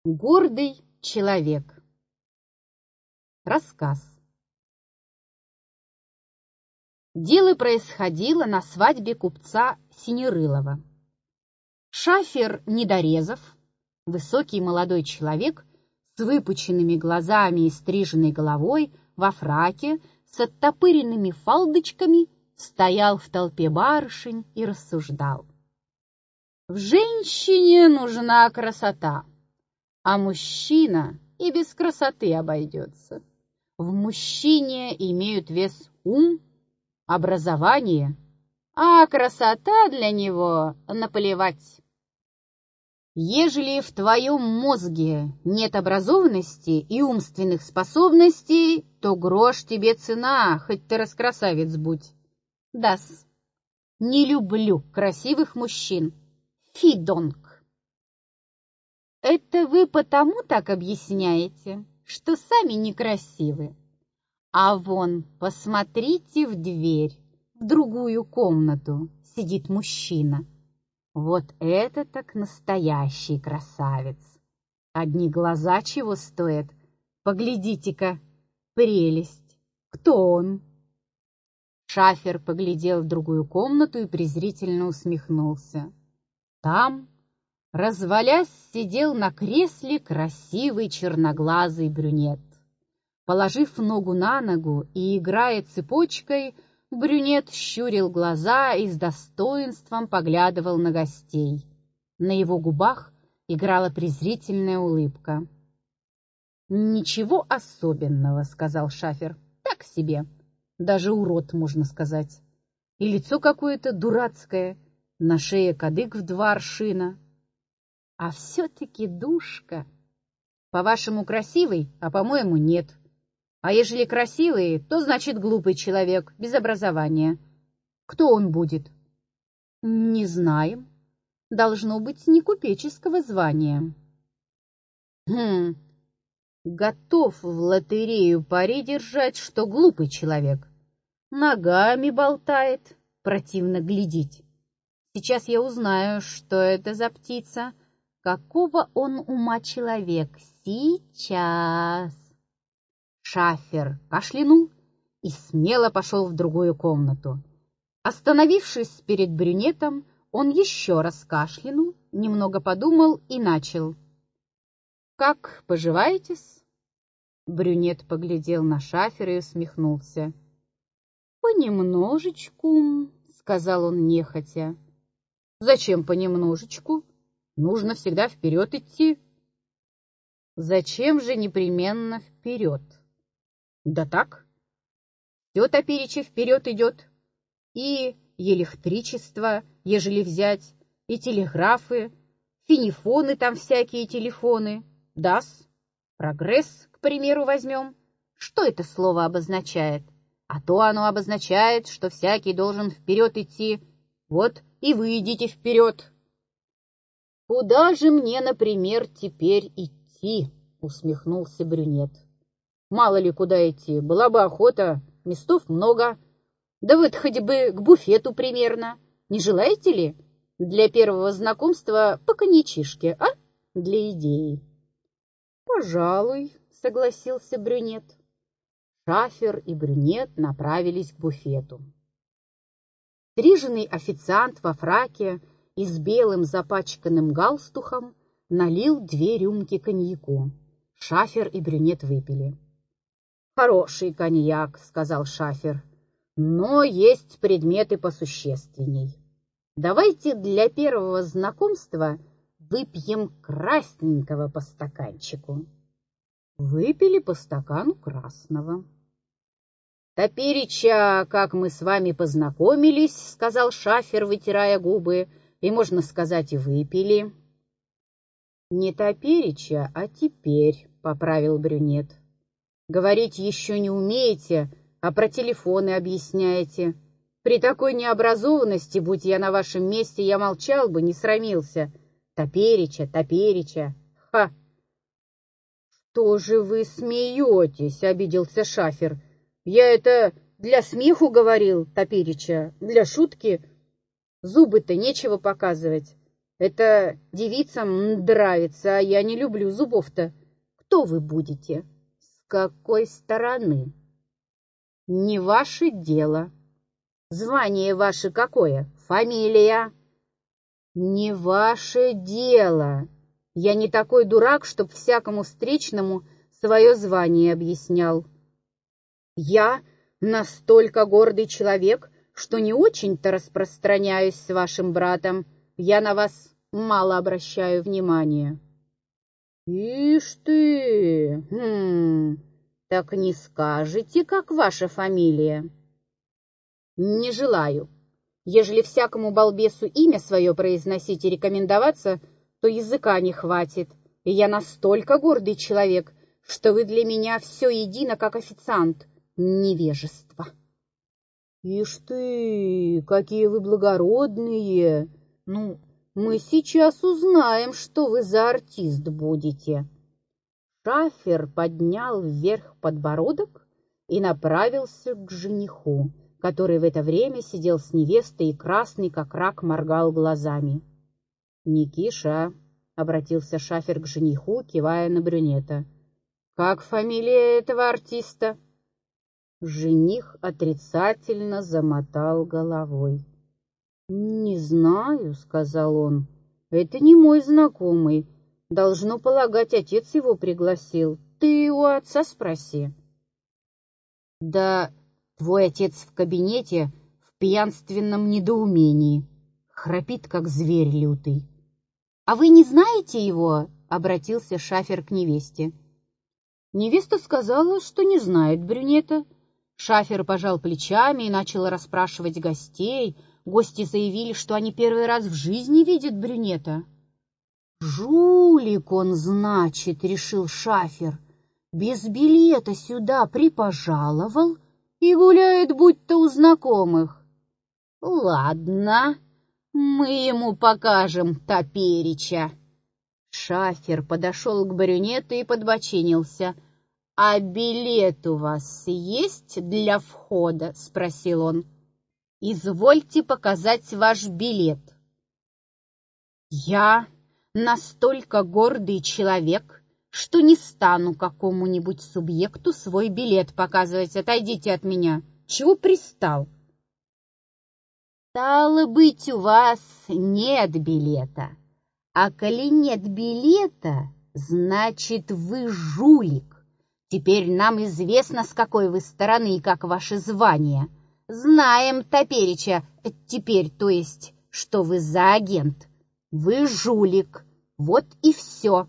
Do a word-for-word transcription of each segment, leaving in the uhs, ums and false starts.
Гордый человек. Рассказ. Дело происходило на свадьбе купца Синерылова. Шафер Недорезов, высокий молодой человек с выпученными глазами и стриженной головой, во фраке, с оттопыренными фалдочками, стоял в толпе барышень и рассуждал. В женщине нужна красота, а мужчина и без красоты обойдется. В мужчине имеют вес ум, образование, а красота для него наплевать. Ежели в твоем мозге нет образованности и умственных способностей, то грош тебе цена, хоть ты раскрасавец будь. Да-с, не люблю красивых мужчин. Фидонг. Это вы потому так объясняете, что сами некрасивы. А вон, посмотрите в дверь, в другую комнату сидит мужчина. Вот это так настоящий красавец. Одни глаза чего стоят? Поглядите-ка, прелесть. Кто он? Шафер поглядел в другую комнату и презрительно усмехнулся. Там, развалясь, сидел на кресле красивый черноглазый брюнет. Положив ногу на ногу и играя цепочкой, брюнет щурил глаза и с достоинством поглядывал на гостей. На его губах играла презрительная улыбка. «Ничего особенного», — сказал Шафер, — «так себе, даже урод, можно сказать. И лицо какое-то дурацкое, на шее кадык в два аршина. А все-таки душка. По-вашему, красивый, а по-моему, нет. А ежели красивый, то значит глупый человек, без образования. Кто он будет? Не знаем. Должно быть не купеческого звания. Хм, готов в лотерею пари держать, что глупый человек. Ногами болтает, противно глядеть. Сейчас я узнаю, что это за птица. Какого он ума человек? Сейчас. Шафер кашлянул и смело пошел в другую комнату. Остановившись перед брюнетом, он еще раз кашлянул, немного подумал и начал. «Как поживаете-с?» Брюнет поглядел на Шафера и усмехнулся. «Понемножечку», — сказал он нехотя. «Зачем понемножечку? Нужно всегда вперед идти». «Зачем же непременно вперед?» «Да так. Все топереча вперед идет. И электричество, ежели взять, и телеграфы, финифоны там всякие телефоны. Да-с, прогресс, к примеру, возьмем. Что это слово обозначает? А то оно обозначает, что всякий должен вперед идти. Вот и вы идите вперед». «Куда же мне, например, теперь идти?» — усмехнулся брюнет. «Мало ли куда идти, была бы охота, местов много. Да вы-то хоть бы к буфету примерно. Не желаете ли? Для первого знакомства по коньячишке, а? Для идеи». «Пожалуй», — согласился брюнет. Шафер и брюнет направились к буфету. Стриженный официант во фраке и с белым запачканным галстухом налил две рюмки коньяку. Шафер и брюнет выпили. «Хороший коньяк», — сказал Шафер, — «но есть предметы посущественней. Давайте для первого знакомства выпьем красненького по стаканчику». Выпили по стакану красного. «Топереча, как мы с вами познакомились, — сказал Шафер, вытирая губы, — и, можно сказать, и выпили». «Не топереча, а теперь», — поправил брюнет. «Говорить еще не умеете, а про телефоны объясняете. При такой необразованности, будь я на вашем месте, я молчал бы, не срамился. Топереча, топереча. Ха!» «Что же вы смеетесь?» — обиделся Шафер. «Я это для смеху говорил, топереча, для шутки. Зубы-то нечего показывать. Это девицам нравится, а я не люблю зубов-то. Кто вы будете? С какой стороны? Не ваше дело. Звание ваше какое? Фамилия? Не ваше дело. Я не такой дурак, чтоб всякому встречному свое звание объяснял. Я настолько гордый человек, что не очень-то распространяюсь с вашим братом. Я на вас мало обращаю внимания. Ишь ты! Хм, так не скажете, как ваша фамилия? Не желаю. Ежели всякому балбесу имя свое произносить и рекомендоваться, то языка не хватит. И я настолько гордый человек, что вы для меня все едино, как официант. Невежество. Ишь ты, какие вы благородные! Ну, мы сейчас узнаем, что вы за артист будете. Шафер поднял вверх подбородок и направился к жениху, который в это время сидел с невестой и красный, как рак, моргал глазами. «Никиша», — обратился Шафер к жениху, кивая на брюнета, — «как фамилия этого артиста?» Жених отрицательно замотал головой. «Не знаю», — сказал он, — «это не мой знакомый. Должно полагать, отец его пригласил. Ты у отца спроси». «Да твой отец в кабинете в пьянственном недоумении. Храпит, как зверь лютый». «А вы не знаете его?» — обратился Шафер к невесте. Невеста сказала, что не знает брюнета. Шафер пожал плечами и начал расспрашивать гостей. Гости заявили, что они первый раз в жизни видят брюнета. «Жулик он, значит», — решил Шафер. «Без билета сюда припожаловал и гуляет будто у знакомых. Ладно, мы ему покажем топереча». Шафер подошел к брюнету и подбочинился. «А билет у вас есть для входа?» — спросил он. «Извольте показать ваш билет». «Я настолько гордый человек, что не стану какому-нибудь субъекту свой билет показывать. Отойдите от меня. Чего пристал?» «Стало быть, у вас нет билета. А коли нет билета, значит, вы жулик. Теперь нам известно, с какой вы стороны и как ваше звание. Знаем топереча, теперь, то есть, что вы за агент. Вы жулик. Вот и все».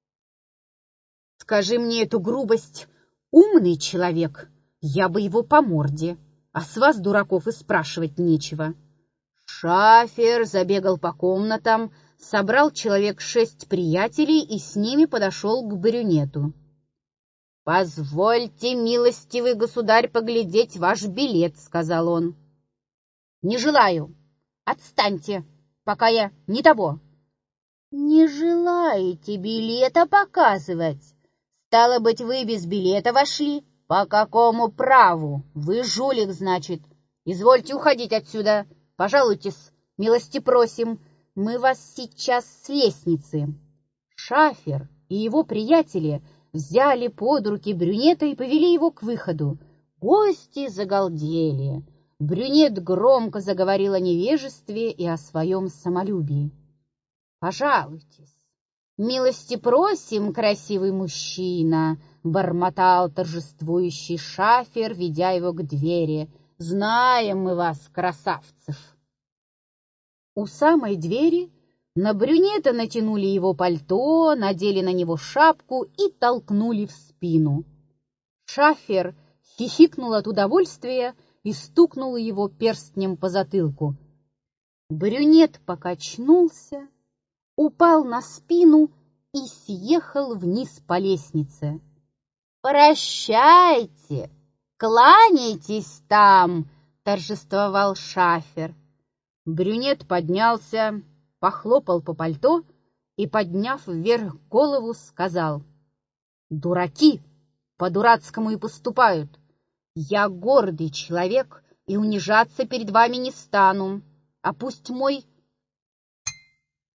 «Скажи мне эту грубость, умный человек, я бы его по морде, а с вас, дураков, и спрашивать нечего». Шафер забегал по комнатам, собрал человек шесть приятелей и с ними подошел к брюнету. «Позвольте, милостивый государь, поглядеть ваш билет», — сказал он. «Не желаю. Отстаньте, пока я не того». «Не желаете билета показывать? Стало быть, вы без билета вошли? По какому праву? Вы жулик, значит. Извольте уходить отсюда. Пожалуйтесь, милости просим. Мы вас сейчас с лестницы». Шафер и его приятели взяли под руки брюнета и повели его к выходу. Гости загалдели. Брюнет громко заговорил о невежестве и о своем самолюбии. «Пожалуйтесь, милости просим, красивый мужчина», — бормотал торжествующий Шафер, ведя его к двери. «Знаем мы вас, красавцев». У самой двери на брюнета натянули его пальто, надели на него шапку и толкнули в спину. Шафер хихикнул от удовольствия и стукнул его перстнем по затылку. Брюнет покачнулся, упал на спину и съехал вниз по лестнице. «Прощайте, кланяйтесь там!» — торжествовал Шафер. Брюнет поднялся, похлопал по пальто и, подняв вверх голову, сказал: «Дураки по-дурацкому и поступают. Я гордый человек и унижаться перед вами не стану, а пусть мой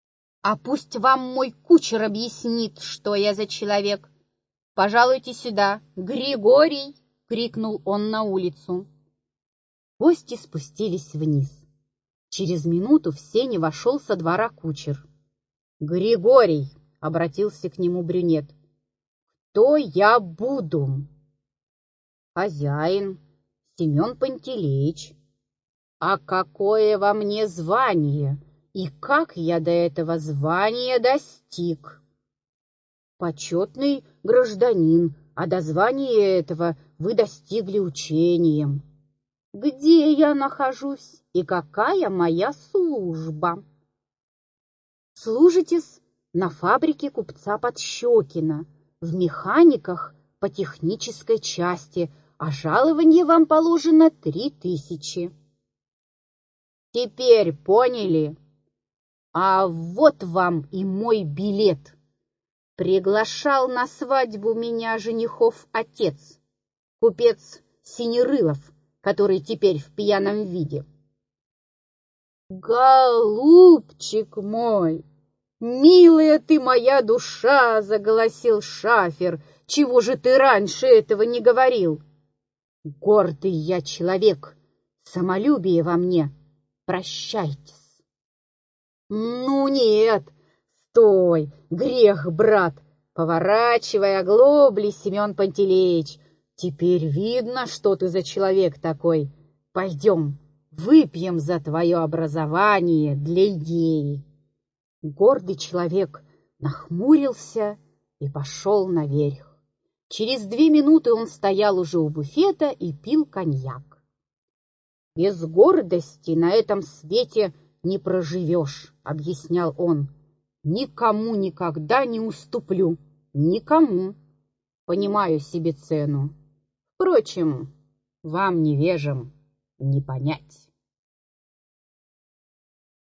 А пусть вам мой кучер объяснит, что я за человек. Пожалуйте сюда, Григорий!» — крикнул он на улицу. Гости спустились вниз. Через минуту в сени вошел со двора кучер. «Григорий!» — обратился к нему брюнет. «Кто я буду?» «Хозяин, Семен Пантелеич». «А какое во мне звание, и как я до этого звания достиг?» «Почетный гражданин, а до звания этого вы достигли учением». «Где я нахожусь и какая моя служба?» «Служитесь на фабрике купца Подщекина, в механиках по технической части, а жалование вам положено три тысячи». «Теперь поняли? А вот вам и мой билет. Приглашал на свадьбу меня женихов отец, купец Синерылов, который теперь в пьяном виде». «Голубчик мой, милая ты моя душа!» — заголосил шафер. «Чего же ты раньше этого не говорил?» «Гордый я человек, самолюбие во мне. Прощайтесь». «Ну нет, стой, грех, брат, поворачивай оглобли, Семен Пантелеич. Теперь видно, что ты за человек такой. Пойдем, выпьем за твое образование для идеи». Гордый человек нахмурился и пошел наверх. Через две минуты он стоял уже у буфета и пил коньяк. «Без гордости на этом свете не проживешь», — объяснял он. «Никому никогда не уступлю, никому. Понимаю себе цену. Впрочем, вам, невежам, не понять».